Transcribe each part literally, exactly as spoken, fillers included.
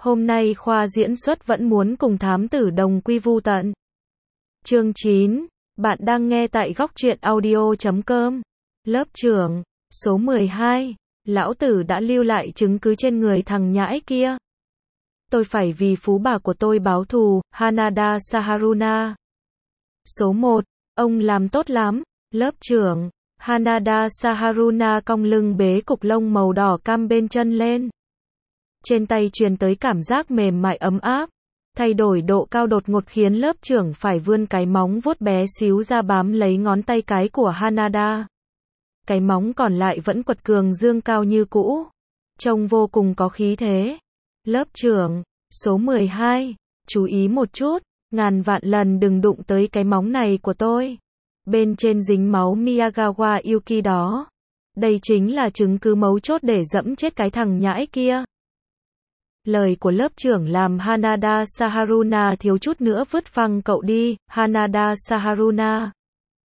Hôm nay khoa diễn xuất vẫn muốn cùng thám tử đồng quy vu tận. Chương chín. Bạn đang nghe tại góc truyện audio chấm com. Lớp trưởng. Số mười hai. Lão tử đã lưu lại chứng cứ trên người thằng nhãi kia. Tôi phải vì phú bà của tôi báo thù. Hanada Saharuna. Số một. Ông làm tốt lắm. Lớp trưởng. Hanada Saharuna cong lưng bế cục lông màu đỏ cam bên chân lên. Trên tay truyền tới cảm giác mềm mại ấm áp. Thay đổi độ cao đột ngột khiến lớp trưởng phải vươn cái móng vuốt bé xíu ra bám lấy ngón tay cái của Hanada. Cái móng còn lại vẫn quật cường dương cao như cũ. Trông vô cùng có khí thế. Lớp trưởng. Số mười hai. Chú ý một chút. Ngàn vạn lần đừng đụng tới cái móng này của tôi. Bên trên dính máu Miyagawa Yuki đó. Đây chính là chứng cứ mấu chốt để dẫm chết cái thằng nhãi kia. Lời của lớp trưởng làm Hanada Saharuna thiếu chút nữa vứt phăng cậu đi. Hanada Saharuna.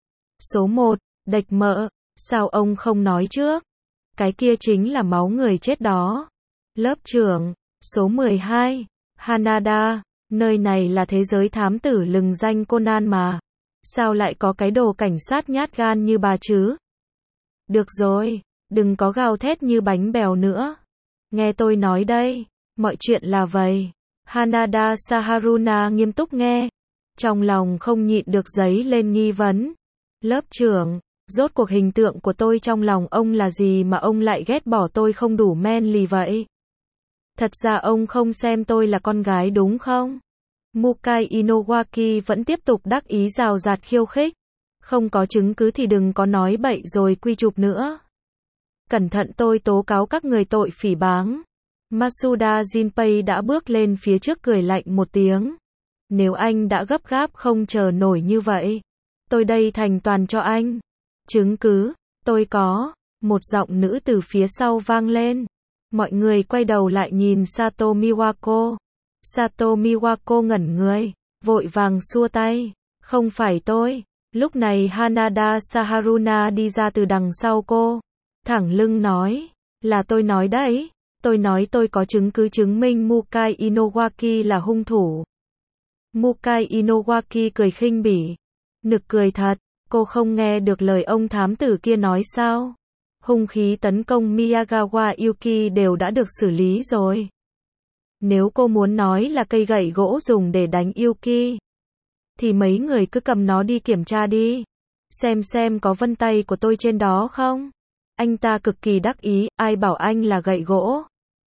Số một. Địch mợ. Sao ông không nói trước? Cái kia chính là máu người chết đó. Lớp trưởng. Số mười hai. Hanada. Nơi này là thế giới thám tử lừng danh Conan mà. Sao lại có cái đồ cảnh sát nhát gan như bà chứ? Được rồi. Đừng có gào thét như bánh bèo nữa. Nghe tôi nói đây. Mọi chuyện là vậy. Hanada Saharuna nghiêm túc nghe. Trong lòng không nhịn được dấy lên nghi vấn. Lớp trưởng, rốt cuộc hình tượng của tôi trong lòng ông là gì mà ông lại ghét bỏ tôi không đủ manly vậy? Thật ra ông không xem tôi là con gái đúng không? Mukai Inowaki vẫn tiếp tục đắc ý rào rạt khiêu khích. Không có chứng cứ thì đừng có nói bậy rồi quy chụp nữa. Cẩn thận tôi tố cáo các người tội phỉ báng. Masuda Jinpei đã bước lên phía trước cười lạnh một tiếng. Nếu anh đã gấp gáp không chờ nổi như vậy, tôi đây thành toàn cho anh. Chứng cứ, tôi có. Một giọng nữ từ phía sau vang lên. Mọi người quay đầu lại nhìn Sato Miwako. Sato Miwako ngẩn người, vội vàng xua tay. Không phải tôi. Lúc này Hanada Saharuna đi ra từ đằng sau cô. Thẳng lưng nói. Là tôi nói đấy. Tôi nói tôi có chứng cứ chứng minh Mukai Inowaki là hung thủ. Mukai Inowaki cười khinh bỉ. Nực cười thật, cô không nghe được lời ông thám tử kia nói sao? Hung khí tấn công Miyagawa Yuki đều đã được xử lý rồi. Nếu cô muốn nói là cây gậy gỗ dùng để đánh Yuki, thì mấy người cứ cầm nó đi kiểm tra đi. Xem xem có vân tay của tôi trên đó không? Anh ta cực kỳ đắc ý, ai bảo anh là gậy gỗ?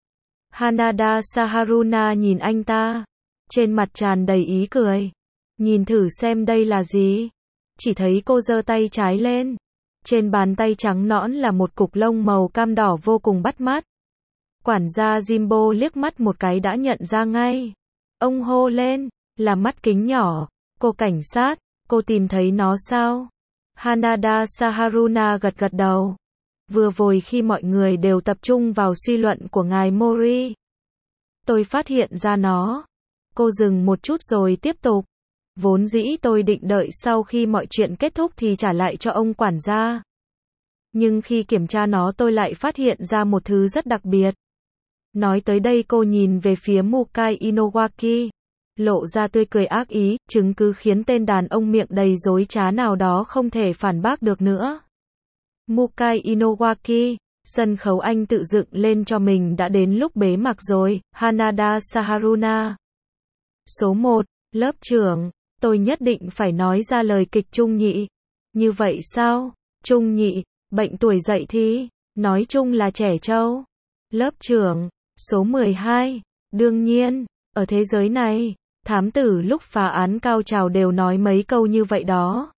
Hanada Saharuna nhìn anh ta, trên mặt tràn đầy ý cười. Nhìn thử xem đây là gì? Chỉ thấy cô giơ tay trái lên. Trên bàn tay trắng nõn là một cục lông màu cam đỏ vô cùng bắt mắt. Quản gia Jimbo liếc mắt một cái đã nhận ra ngay. Ông hô lên, là mắt kính nhỏ. Cô cảnh sát, cô tìm thấy nó sao? Hanada Saharuna gật gật đầu. Vừa rồi khi mọi người đều tập trung vào suy luận của ngài Mori, tôi phát hiện ra nó. Cô dừng một chút rồi tiếp tục. Vốn dĩ tôi định đợi sau khi mọi chuyện kết thúc thì trả lại cho ông quản gia. Nhưng khi kiểm tra nó tôi lại phát hiện ra một thứ rất đặc biệt. Nói tới đây cô nhìn về phía Mukai Inowaki, lộ ra tươi cười ác ý, chứng cứ khiến tên đàn ông miệng đầy dối trá nào đó không thể phản bác được nữa. Mukai Inowaki, sân khấu anh tự dựng lên cho mình đã đến lúc bế mạc rồi. Hanada Saharuna. Số một. Lớp trưởng, tôi nhất định phải nói ra lời kịch Trung Nhị. Như vậy sao? Trung Nhị, bệnh tuổi dậy thì, nói chung là trẻ trâu. Lớp trưởng. Số mười hai. Đương nhiên, ở thế giới này, thám tử lúc phá án cao trào đều nói mấy câu như vậy đó.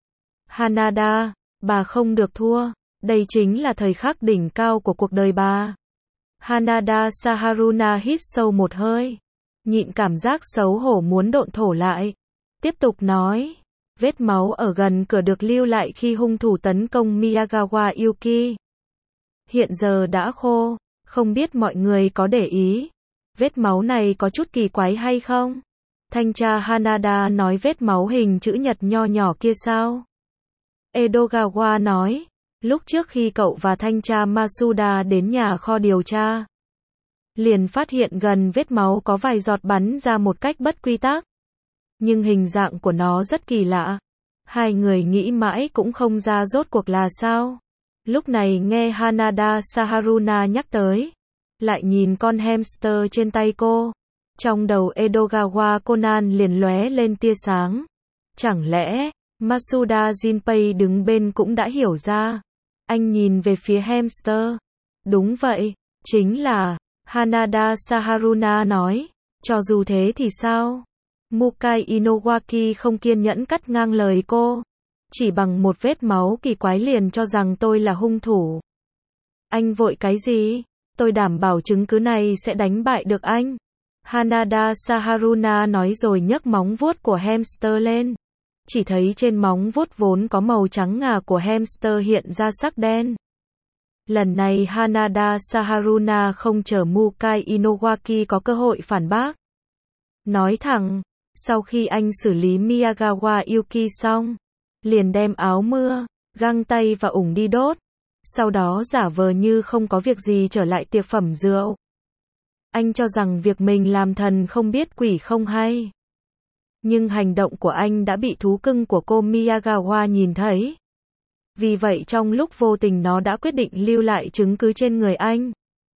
Hanada, bà không được thua. Đây chính là thời khắc đỉnh cao của cuộc đời bà. Hanada Saharuna hít sâu một hơi. Nhịn cảm giác xấu hổ muốn độn thổ lại. Tiếp tục nói. Vết máu ở gần cửa được lưu lại khi hung thủ tấn công Miyagawa Yuki. Hiện giờ đã khô. Không biết mọi người có để ý. Vết máu này có chút kỳ quái hay không? Thanh tra Hanada nói vết máu hình chữ nhật nho nhỏ kia sao? Edogawa nói. Lúc trước khi cậu và thanh tra Masuda đến nhà kho điều tra, liền phát hiện gần vết máu có vài giọt bắn ra một cách bất quy tắc. Nhưng hình dạng của nó rất kỳ lạ. Hai người nghĩ mãi cũng không ra rốt cuộc là sao. Lúc này nghe Hanada Saharuna nhắc tới, lại nhìn con hamster trên tay cô. Trong đầu Edogawa Conan liền lóe lên tia sáng. Chẳng lẽ, Masuda Jinpei đứng bên cũng đã hiểu ra. Anh nhìn về phía hamster. Đúng vậy, chính là, Hanada Saharuna nói. Cho dù thế thì sao? Mukai Inowaki không kiên nhẫn cắt ngang lời cô. Chỉ bằng một vết máu kỳ quái liền cho rằng tôi là hung thủ. Anh vội cái gì? Tôi đảm bảo chứng cứ này sẽ đánh bại được anh. Hanada Saharuna nói rồi nhấc móng vuốt của hamster lên. Chỉ thấy trên móng vuốt vốn có màu trắng ngà của hamster hiện ra sắc đen. Lần này Hanada Saharuna không chờ Mukai Inowaki có cơ hội phản bác. Nói thẳng, sau khi anh xử lý Miyagawa Yuki xong, liền đem áo mưa, găng tay và ủng đi đốt. Sau đó giả vờ như không có việc gì trở lại tiệc phẩm rượu. Anh cho rằng việc mình làm thần không biết quỷ không hay. Nhưng hành động của anh đã bị thú cưng của cô Miyagawa nhìn thấy. Vì vậy trong lúc vô tình nó đã quyết định lưu lại chứng cứ trên người anh.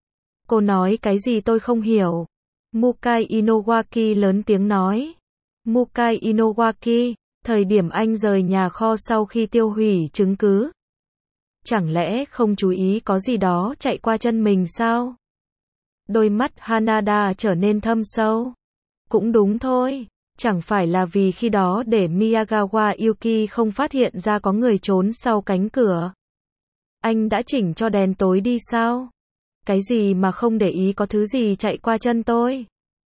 Cô nói cái gì tôi không hiểu. Mukai Inowaki lớn tiếng nói. Mukai Inowaki, thời điểm anh rời nhà kho sau khi tiêu hủy chứng cứ. Chẳng lẽ không chú ý có gì đó chạy qua chân mình sao? Đôi mắt Hanada trở nên thâm sâu. Cũng đúng thôi, chẳng phải là vì khi đó để Miyagawa Yuki không phát hiện ra có người trốn sau cánh cửa. Anh đã chỉnh cho đèn tối đi sao? Cái gì mà không để ý có thứ gì chạy qua chân tôi?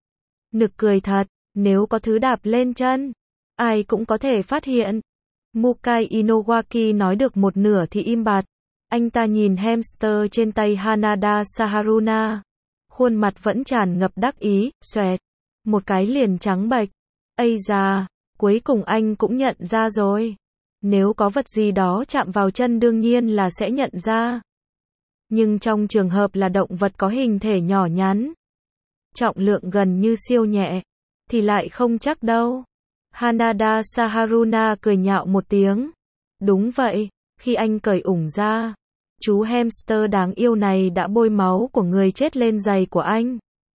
Nực cười thật, nếu có thứ đạp lên chân, ai cũng có thể phát hiện. Mukai Inowaki nói được một nửa thì im bặt. Anh ta nhìn hamster trên tay Hanada Saharuna. Khuôn mặt vẫn tràn ngập đắc ý, xoẹt. Một cái liền trắng bệch. Ây da, cuối cùng anh cũng nhận ra rồi. Nếu có vật gì đó chạm vào chân đương nhiên là sẽ nhận ra. Nhưng trong trường hợp là động vật có hình thể nhỏ nhắn, trọng lượng gần như siêu nhẹ, thì lại không chắc đâu. Hanada Saharuna cười nhạo một tiếng. Đúng vậy, khi anh cởi ủng ra, chú hamster đáng yêu này đã bôi máu của người chết lên giày của anh.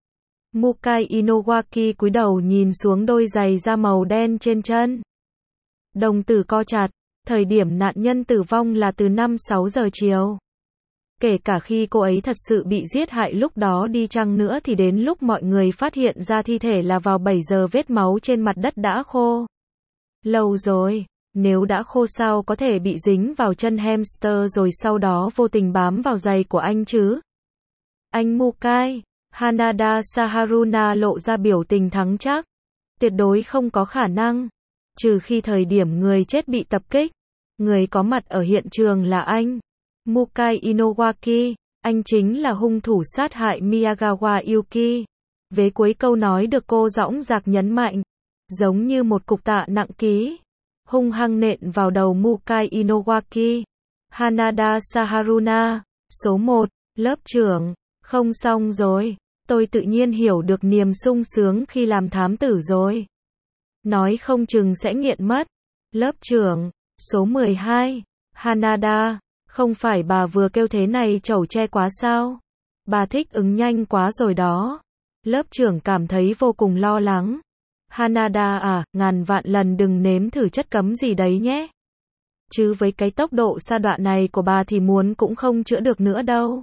Mukai Inowaki cúi đầu nhìn xuống đôi giày da màu đen trên chân. Đồng tử co chặt, thời điểm nạn nhân tử vong là từ năm sáu giờ chiều. Kể cả khi cô ấy thật sự bị giết hại lúc đó đi chăng nữa thì đến lúc mọi người phát hiện ra thi thể là vào bảy giờ, vết máu trên mặt đất đã khô. Lâu rồi, nếu đã khô sao có thể bị dính vào chân hamster rồi sau đó vô tình bám vào giày của anh chứ? Anh Mukai, Hanada Saharuna lộ ra biểu tình thắng chắc. Tuyệt đối không có khả năng. Trừ khi thời điểm người chết bị tập kích, người có mặt ở hiện trường là anh. Mukai Inowaki, anh chính là hung thủ sát hại Miyagawa Yuki. Vế cuối câu nói được cô dõng dạc nhấn mạnh, giống như một cục tạ nặng ký, hung hăng nện vào đầu Mukai Inowaki. Hanada Saharuna, số một, lớp trưởng, không xong rồi, tôi tự nhiên hiểu được niềm sung sướng khi làm thám tử rồi. Nói không chừng sẽ nghiện mất. Lớp trưởng, số mười hai, Hanada. Không phải bà vừa kêu thế này chẩu tre quá sao? Bà thích ứng nhanh quá rồi đó. Lớp trưởng cảm thấy vô cùng lo lắng. Hanada à, ngàn vạn lần đừng nếm thử chất cấm gì đấy nhé. Chứ với cái tốc độ sa đọa này của bà thì muốn cũng không chữa được nữa đâu.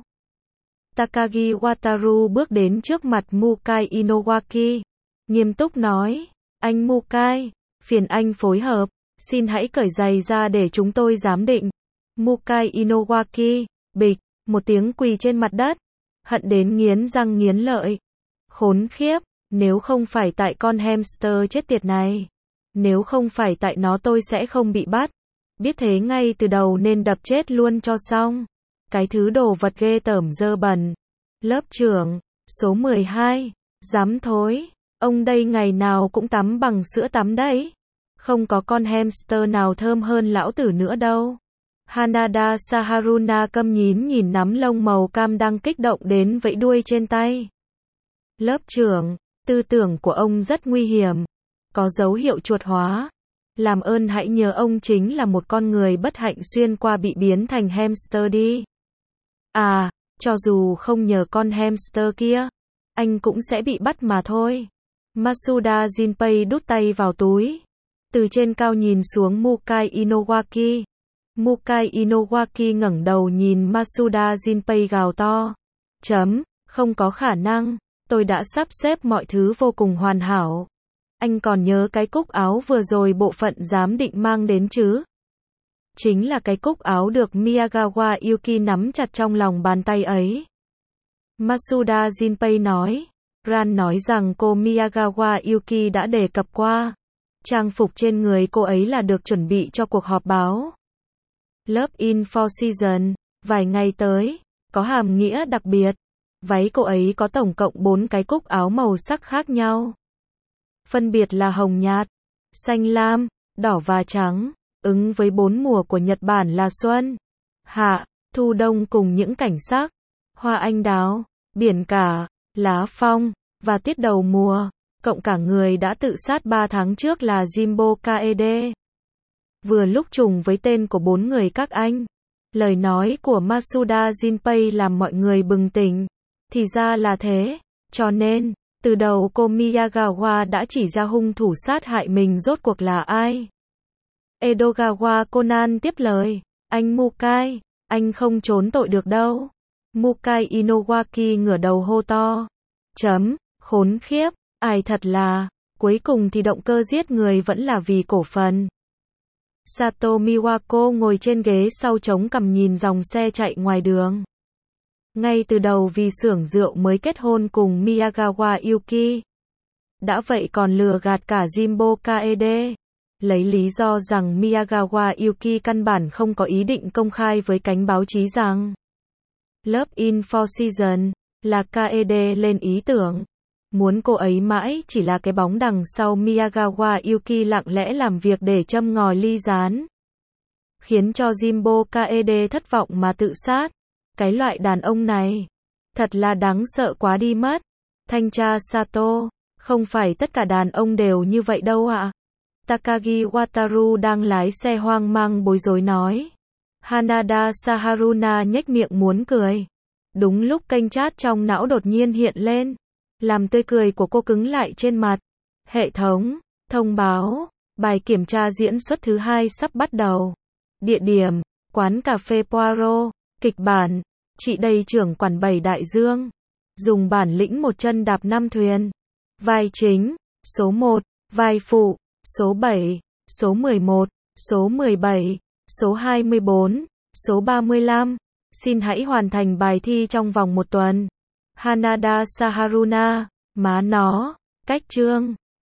Takagi Wataru bước đến trước mặt Mukai Inowaki. Nghiêm túc nói, anh Mukai, phiền anh phối hợp, xin hãy cởi giày ra để chúng tôi giám định. Mukai Inowaki, bịch, một tiếng quỳ trên mặt đất, hận đến nghiến răng nghiến lợi. Khốn khiếp, nếu không phải tại con hamster chết tiệt này, nếu không phải tại nó tôi sẽ không bị bắt. Biết thế ngay từ đầu nên đập chết luôn cho xong. Cái thứ đồ vật ghê tởm dơ bẩn. Lớp trưởng, số mười hai, dám thối, ông đây ngày nào cũng tắm bằng sữa tắm đấy. Không có con hamster nào thơm hơn lão tử nữa đâu. Hanada Saharuna câm nhín nhìn nắm lông màu cam đang kích động đến vẫy đuôi trên tay. Lớp trưởng, tư tưởng của ông rất nguy hiểm. Có dấu hiệu chuột hóa. Làm ơn hãy nhớ ông chính là một con người bất hạnh xuyên qua bị biến thành hamster đi. À, cho dù không nhờ con hamster kia, anh cũng sẽ bị bắt mà thôi. Masuda Jinpei đút tay vào túi. Từ trên cao nhìn xuống Mukai Inowaki. Mukai Inowaki ngẩng đầu nhìn Masuda Jinpei gào to. Chấm, không có khả năng, tôi đã sắp xếp mọi thứ vô cùng hoàn hảo. Anh còn nhớ cái cúc áo vừa rồi bộ phận giám định mang đến chứ? Chính là cái cúc áo được Miyagawa Yuki nắm chặt trong lòng bàn tay ấy. Masuda Jinpei nói. Ran nói rằng cô Miyagawa Yuki đã đề cập qua. Trang phục trên người cô ấy là được chuẩn bị cho cuộc họp báo. Lớp in Four Seasons, vài ngày tới, có hàm nghĩa đặc biệt. Váy cô ấy có tổng cộng bốn cái cúc áo màu sắc khác nhau. Phân biệt là hồng nhạt, xanh lam, đỏ và trắng, ứng với bốn mùa của Nhật Bản là xuân, hạ, thu đông cùng những cảnh sắc, hoa anh đào, biển cả, lá phong, và tiết đầu mùa, cộng cả người đã tự sát ba tháng trước là Jimbo Kaede. Vừa lúc trùng với tên của bốn người các anh. Lời nói của Masuda Jinpei làm mọi người bừng tỉnh. Thì ra là thế, cho nên, từ đầu cô Miyagawa đã chỉ ra hung thủ sát hại mình rốt cuộc là ai. Edogawa Conan tiếp lời, anh Mukai, anh không trốn tội được đâu. Mukai Inowaki ngửa đầu hô to. Chấm, khốn khiếp, ai thật là, cuối cùng thì động cơ giết người vẫn là vì cổ phần. Sato Miwako ngồi trên ghế sau chống cằm nhìn dòng xe chạy ngoài đường. Ngay từ đầu vì xưởng rượu mới kết hôn cùng Miyagawa Yuki. Đã vậy còn lừa gạt cả Jimbo Kaede. Lấy lý do rằng Miyagawa Yuki căn bản không có ý định công khai với cánh báo chí rằng Love in Four Seasons là Kaede lên ý tưởng. Muốn cô ấy mãi chỉ là cái bóng đằng sau Miyagawa Yuki lặng lẽ làm việc để châm ngòi ly gián. Khiến cho Jimbo Kaede thất vọng mà tự sát. Cái loại đàn ông này, thật là đáng sợ quá đi mất. Thanh tra Sato, không phải tất cả đàn ông đều như vậy đâu ạ. Takagi Wataru đang lái xe hoang mang bối rối nói. Hanada Saharuna nhếch miệng muốn cười. Đúng lúc kênh chat trong não đột nhiên hiện lên, làm tươi cười của cô cứng lại trên mặt. Hệ thống, thông báo, bài kiểm tra diễn xuất thứ hai sắp bắt đầu. Địa điểm, quán cà phê Poirot. Kịch bản, chị đây trưởng quản bảy đại dương. Dùng bản lĩnh một chân đạp năm thuyền. Vai chính, số một, vai phụ, số bảy, số mười một, số mười bảy, số hai mươi bốn, số ba mươi lăm. Xin hãy hoàn thành bài thi trong vòng một tuần. Hanada Saharuna, má nó, cách chương.